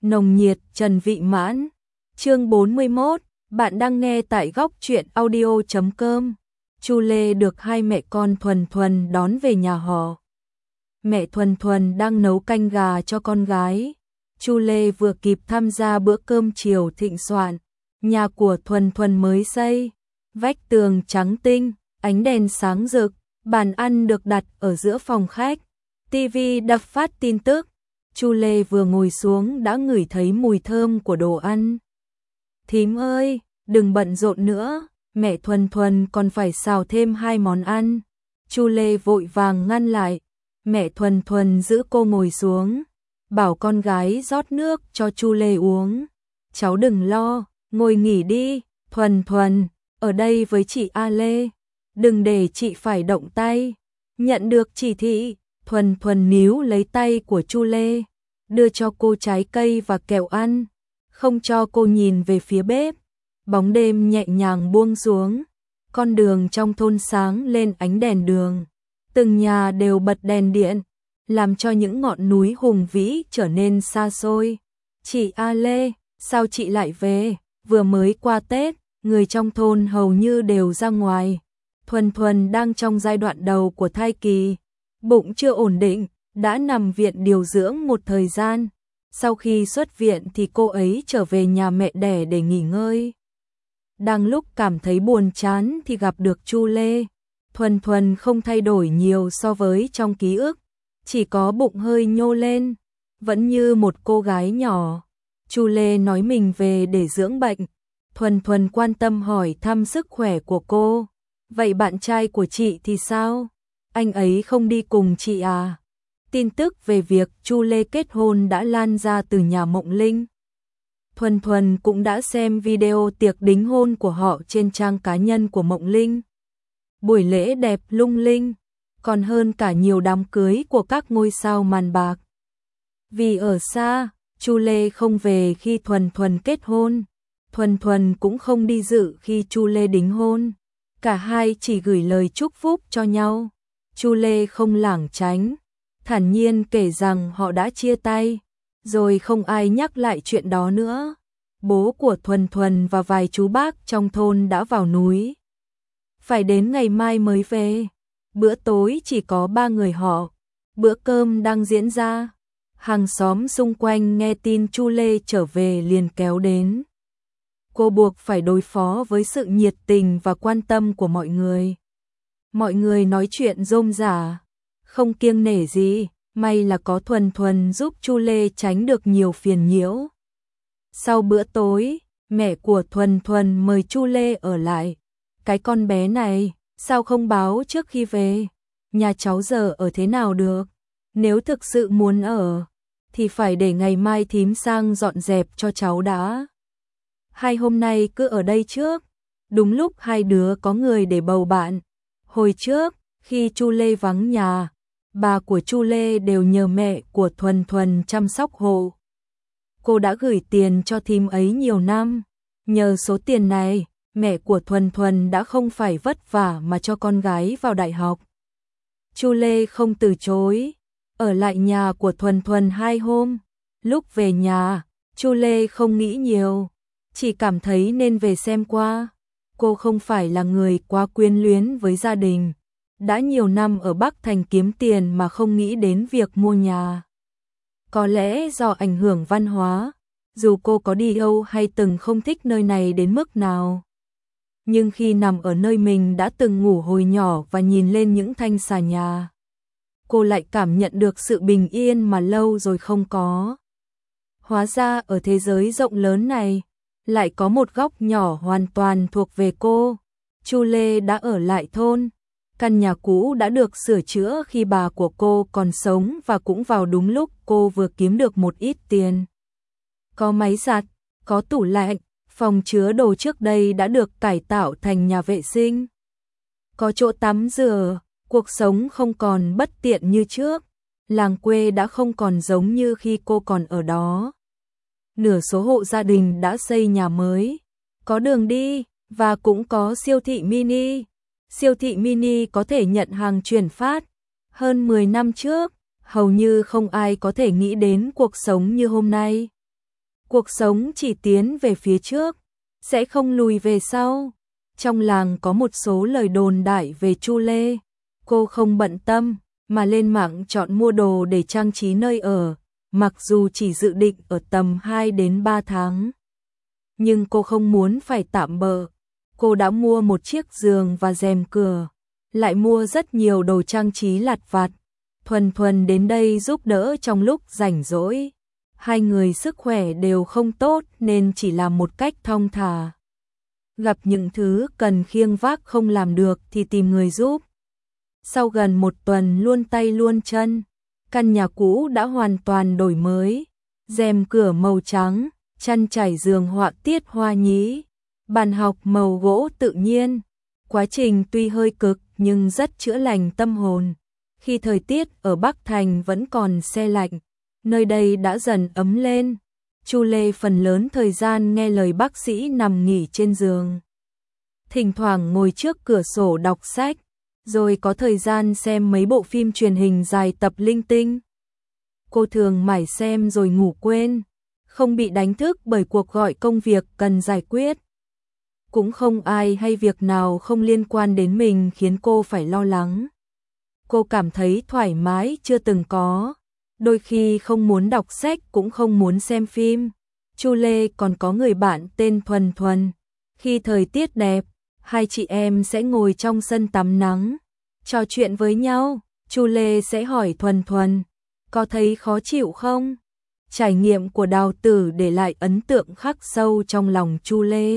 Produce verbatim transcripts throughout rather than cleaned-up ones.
Nồng nhiệt Trần Vị Mãn. Chương bốn mươi mốt, bạn đang nghe tại góc truyện audio chấm com. Chu Lê được hai mẹ con Thuần Thuần đón về nhà họ. Mẹ Thuần Thuần đang nấu canh gà cho con gái. Chu Lê vừa kịp tham gia bữa cơm chiều thịnh soạn. Nhà của Thuần Thuần mới xây, vách tường trắng tinh, ánh đèn sáng rực, bàn ăn được đặt ở giữa phòng khách. Tivi đập phát tin tức. Chu Lê vừa ngồi xuống đã ngửi thấy mùi thơm của đồ ăn. Thím ơi, đừng bận rộn nữa, mẹ Thuần Thuần còn phải xào thêm hai món ăn. Chu Lê vội vàng ngăn lại. Mẹ Thuần Thuần giữ cô ngồi xuống, bảo con gái rót nước cho Chu Lê uống. Cháu đừng lo, ngồi nghỉ đi, Thuần Thuần, ở đây với chị A Lê. Đừng để chị phải động tay. Nhận được chỉ thị, Thuần Thuần níu lấy tay của Chu Lê, đưa cho cô trái cây và kẹo ăn, không cho cô nhìn về phía bếp. Bóng đêm nhẹ nhàng buông xuống, con đường trong thôn sáng lên ánh đèn đường. Từng nhà đều bật đèn điện, làm cho những ngọn núi hùng vĩ trở nên xa xôi. Chị A Lê, sao chị lại về? Vừa mới qua Tết, người trong thôn hầu như đều ra ngoài. Thuần Thuần đang trong giai đoạn đầu của thai kỳ, bụng chưa ổn định, đã nằm viện điều dưỡng một thời gian. Sau khi xuất viện thì cô ấy trở về nhà mẹ đẻ để nghỉ ngơi. Đang lúc cảm thấy buồn chán thì gặp được Chu Lê. Thuần Thuần không thay đổi nhiều so với trong ký ức, chỉ có bụng hơi nhô lên, vẫn như một cô gái nhỏ. Chu Lê nói mình về để dưỡng bệnh. Thuần Thuần quan tâm hỏi thăm sức khỏe của cô. Vậy bạn trai của chị thì sao? Anh ấy không đi cùng chị à? Tin tức về việc Chu Lê kết hôn đã lan ra từ nhà Mộng Linh. Thuần Thuần cũng đã xem video tiệc đính hôn của họ trên trang cá nhân của Mộng Linh. Buổi lễ đẹp lung linh, còn hơn cả nhiều đám cưới của các ngôi sao màn bạc. Vì ở xa, Chu Lê không về khi Thuần Thuần kết hôn. Thuần Thuần cũng không đi dự khi Chu Lê đính hôn. Cả hai chỉ gửi lời chúc phúc cho nhau. Chu Lê không lảng tránh, thản nhiên kể rằng họ đã chia tay, rồi không ai nhắc lại chuyện đó nữa. Bố của Thuần Thuần và vài chú bác trong thôn đã vào núi, phải đến ngày mai mới về. Bữa tối chỉ có ba người họ. Bữa cơm đang diễn ra, hàng xóm xung quanh nghe tin Chu Lê trở về liền kéo đến. Cô buộc phải đối phó với sự nhiệt tình và quan tâm của mọi người. Mọi người nói chuyện rôm rả, không kiêng nể gì, may là có Thuần Thuần giúp Chu Lê tránh được nhiều phiền nhiễu. Sau bữa tối, mẹ của Thuần Thuần mời Chu Lê ở lại. Cái con bé này, sao không báo trước khi về? Nhà cháu giờ ở thế nào được? Nếu thực sự muốn ở, thì phải để ngày mai thím sang dọn dẹp cho cháu đã. Hai hôm nay cứ ở đây trước. Đúng lúc hai đứa có người để bầu bạn. Hồi trước, khi Chu Lê vắng nhà, bà của Chu Lê đều nhờ mẹ của Thuần Thuần chăm sóc hộ. Cô đã gửi tiền cho thím ấy nhiều năm. Nhờ số tiền này, mẹ của Thuần Thuần đã không phải vất vả mà cho con gái vào đại học. Chu Lê không từ chối, ở lại nhà của Thuần Thuần hai hôm. Lúc về nhà, Chu Lê không nghĩ nhiều, chỉ cảm thấy nên về xem qua. Cô không phải là người quá quyến luyến với gia đình. Đã nhiều năm ở Bắc Thành kiếm tiền mà không nghĩ đến việc mua nhà. Có lẽ do ảnh hưởng văn hóa, dù cô có đi Âu hay từng không thích nơi này đến mức nào. Nhưng khi nằm ở nơi mình đã từng ngủ hồi nhỏ và nhìn lên những thanh xà nhà, cô lại cảm nhận được sự bình yên mà lâu rồi không có. Hóa ra ở thế giới rộng lớn này, lại có một góc nhỏ hoàn toàn thuộc về cô. Chu Lê đã ở lại thôn. Căn nhà cũ đã được sửa chữa khi bà của cô còn sống và cũng vào đúng lúc cô vừa kiếm được một ít tiền. Có máy giặt, có tủ lạnh, phòng chứa đồ trước đây đã được cải tạo thành nhà vệ sinh. Có chỗ tắm rửa, cuộc sống không còn bất tiện như trước. Làng quê đã không còn giống như khi cô còn ở đó. Nửa số hộ gia đình đã xây nhà mới, có đường đi và cũng có siêu thị mini. Siêu thị mini có thể nhận hàng chuyển phát. Hơn mười năm trước, hầu như không ai có thể nghĩ đến cuộc sống như hôm nay. cuộc sống chỉ tiến về phía trước, sẽ không lùi về sau. Trong làng có một số lời đồn đại về Chu Lê, cô không bận tâm, mà lên mạng chọn mua đồ để trang trí nơi ở, mặc dù chỉ dự định ở tầm hai đến ba tháng. Nhưng cô không muốn phải tạm bợ, cô đã mua một chiếc giường và rèm cửa, lại mua rất nhiều đồ trang trí lặt vặt. Thuần Thuần đến đây giúp đỡ trong lúc rảnh rỗi. Hai người sức khỏe đều không tốt nên chỉ làm một cách thong thả. Gặp những thứ cần khiêng vác không làm được thì tìm người giúp. Sau gần một tuần luôn tay luôn chân, căn nhà cũ đã hoàn toàn đổi mới. Rèm cửa màu trắng, chăn trải giường họa tiết hoa nhí, bàn học màu gỗ tự nhiên. Quá trình tuy hơi cực nhưng rất chữa lành tâm hồn. Khi thời tiết ở Bắc Thành vẫn còn se lạnh, nơi đây đã dần ấm lên. Chu Lê phần lớn thời gian nghe lời bác sĩ nằm nghỉ trên giường. Thỉnh thoảng ngồi trước cửa sổ đọc sách, rồi có thời gian xem mấy bộ phim truyền hình dài tập linh tinh. Cô thường mải xem rồi ngủ quên, không bị đánh thức bởi cuộc gọi công việc cần giải quyết. Cũng không ai hay việc nào không liên quan đến mình khiến cô phải lo lắng. Cô cảm thấy thoải mái chưa từng có. Đôi khi không muốn đọc sách cũng không muốn xem phim. Chu Lê còn có người bạn tên Thuần Thuần. Khi thời tiết đẹp, hai chị em sẽ ngồi trong sân tắm nắng, trò chuyện với nhau. Chu Lê sẽ hỏi Thuần Thuần, có thấy khó chịu không? Trải nghiệm của Đào Tử để lại ấn tượng khắc sâu trong lòng Chu Lê.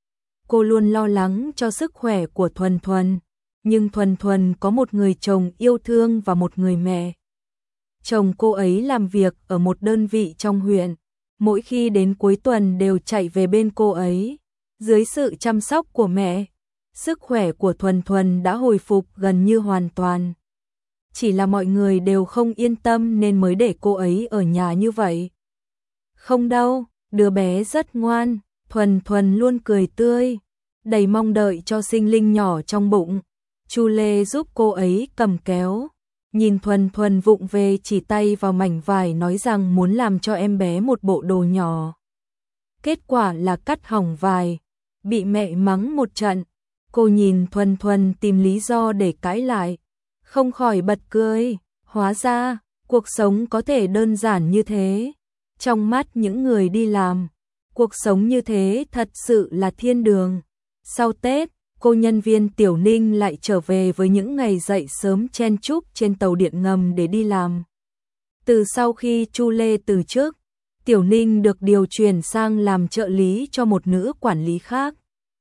Cô luôn lo lắng cho sức khỏe của Thuần Thuần, nhưng Thuần Thuần có một người chồng yêu thương và một người mẹ. Chồng cô ấy làm việc ở một đơn vị trong huyện, mỗi khi đến cuối tuần đều chạy về bên cô ấy. Dưới sự chăm sóc của mẹ, sức khỏe của Thuần Thuần đã hồi phục gần như hoàn toàn. Chỉ là mọi người đều không yên tâm nên mới để cô ấy ở nhà như vậy. Không đâu, đứa bé rất ngoan, Thuần Thuần luôn cười tươi, đầy mong đợi cho sinh linh nhỏ trong bụng. Chu Lê giúp cô ấy cầm kéo, nhìn Thuần Thuần vụng về chỉ tay vào mảnh vải nói rằng muốn làm cho em bé một bộ đồ nhỏ. Kết quả là cắt hỏng vải, bị mẹ mắng một trận. Cô nhìn Thuần Thuần tìm lý do để cãi lại, không khỏi bật cười. Hóa ra, cuộc sống có thể đơn giản như thế. Trong mắt những người đi làm, cuộc sống như thế thật sự là thiên đường. Sau Tết, cô nhân viên Tiểu Ninh lại trở về với những ngày dậy sớm chen chúc trên tàu điện ngầm để đi làm. Từ sau khi Chu Lê từ chức, Tiểu Ninh được điều chuyển sang làm trợ lý cho một nữ quản lý khác.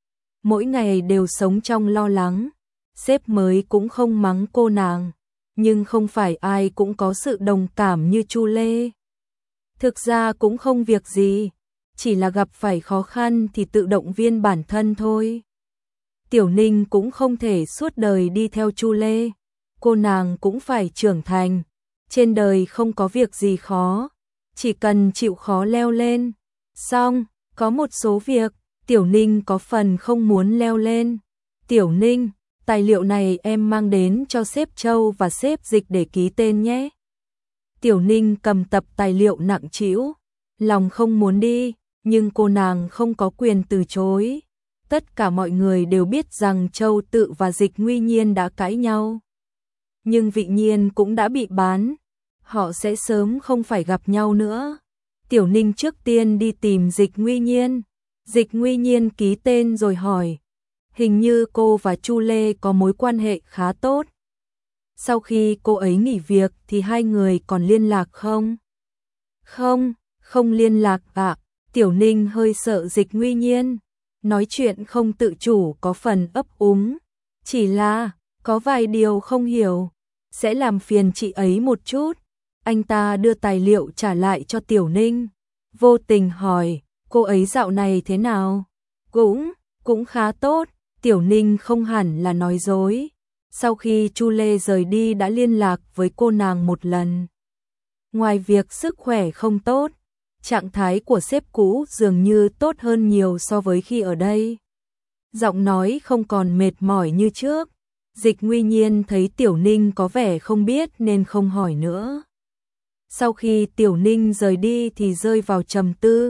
Mỗi ngày đều sống trong lo lắng, sếp mới cũng không mắng cô nàng, nhưng không phải ai cũng có sự đồng cảm như Chu Lê. Thực ra cũng không việc gì, chỉ là gặp phải khó khăn thì tự động viên bản thân thôi. Tiểu Ninh cũng không thể suốt đời đi theo Chu Lê, cô nàng cũng phải trưởng thành. Trên đời không có việc gì khó, chỉ cần chịu khó leo lên. Xong, có một số việc, Tiểu Ninh có phần không muốn leo lên. Tiểu Ninh, tài liệu này em mang đến cho sếp Châu và sếp Dịch để ký tên nhé. Tiểu Ninh cầm tập tài liệu nặng trĩu, lòng không muốn đi, nhưng cô nàng không có quyền từ chối. Tất cả mọi người đều biết rằng Châu Tự và Dịch Nguy Nhiên đã cãi nhau. Nhưng Vị Nhiên cũng đã bị bán, họ sẽ sớm không phải gặp nhau nữa. Tiểu Ninh trước tiên đi tìm Dịch Nguy Nhiên. Dịch Nguy Nhiên ký tên rồi hỏi, hình như cô và Chu Lê có mối quan hệ khá tốt. Sau khi cô ấy nghỉ việc thì hai người còn liên lạc không? Không, không liên lạc ạ. À. Tiểu Ninh hơi sợ Dịch Nguy Nhiên, nói chuyện không tự chủ có phần ấp úng. Chỉ là, có vài điều không hiểu, sẽ làm phiền chị ấy một chút. Anh ta đưa tài liệu trả lại cho Tiểu Ninh, vô tình hỏi, cô ấy dạo này thế nào? Cũng, cũng khá tốt. Tiểu Ninh không hẳn là nói dối. Sau khi Chu Lê rời đi đã liên lạc với cô nàng một lần. Ngoài việc sức khỏe không tốt, trạng thái của sếp cũ dường như tốt hơn nhiều so với khi ở đây. Giọng nói không còn mệt mỏi như trước. Dịch Nguy Nhiên thấy Tiểu Ninh có vẻ không biết nên không hỏi nữa. Sau khi Tiểu Ninh rời đi thì rơi vào trầm tư.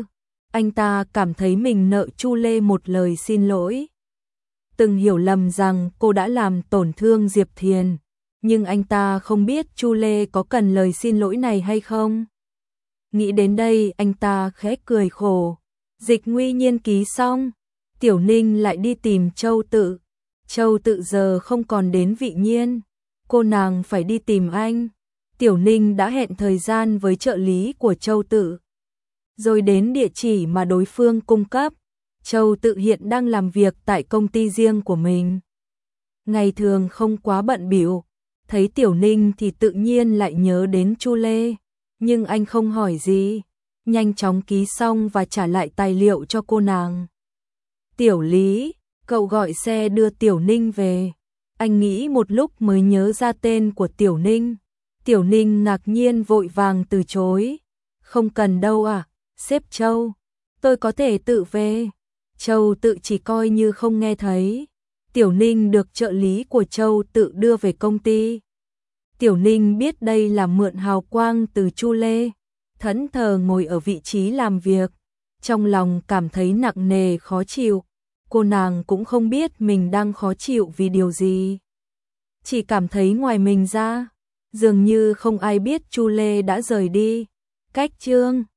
Anh ta cảm thấy mình nợ Chu Lê một lời xin lỗi. Từng hiểu lầm rằng cô đã làm tổn thương Diệp Thiền, nhưng anh ta không biết Chu Lê có cần lời xin lỗi này hay không. Nghĩ đến đây anh ta khẽ cười khổ. Dịch Nguy Nhiên ký xong, Tiểu Ninh lại đi tìm Châu Tự. Châu Tự giờ không còn đến Vị Nhiên, cô nàng phải đi tìm anh. Tiểu Ninh đã hẹn thời gian với trợ lý của Châu Tự, rồi đến địa chỉ mà đối phương cung cấp. Châu Tự hiện đang làm việc tại công ty riêng của mình. Ngày thường không quá bận bịu, thấy Tiểu Ninh thì tự nhiên lại nhớ đến Chu Lê, nhưng anh không hỏi gì, nhanh chóng ký xong và trả lại tài liệu cho cô nàng. Tiểu Lý, cậu gọi xe đưa Tiểu Ninh về. Anh nghĩ một lúc mới nhớ ra tên của Tiểu Ninh. Tiểu Ninh ngạc nhiên vội vàng từ chối. Không cần đâu à, sếp Châu, tôi có thể tự về. Châu Tự chỉ coi như không nghe thấy. Tiểu Ninh được trợ lý của Châu Tự đưa về công ty. Tiểu Ninh biết đây là mượn hào quang từ Chu Lê, thẫn thờ ngồi ở vị trí làm việc, trong lòng cảm thấy nặng nề khó chịu. Cô nàng cũng không biết mình đang khó chịu vì điều gì, chỉ cảm thấy ngoài mình ra, dường như không ai biết Chu Lê đã rời đi. Cách chương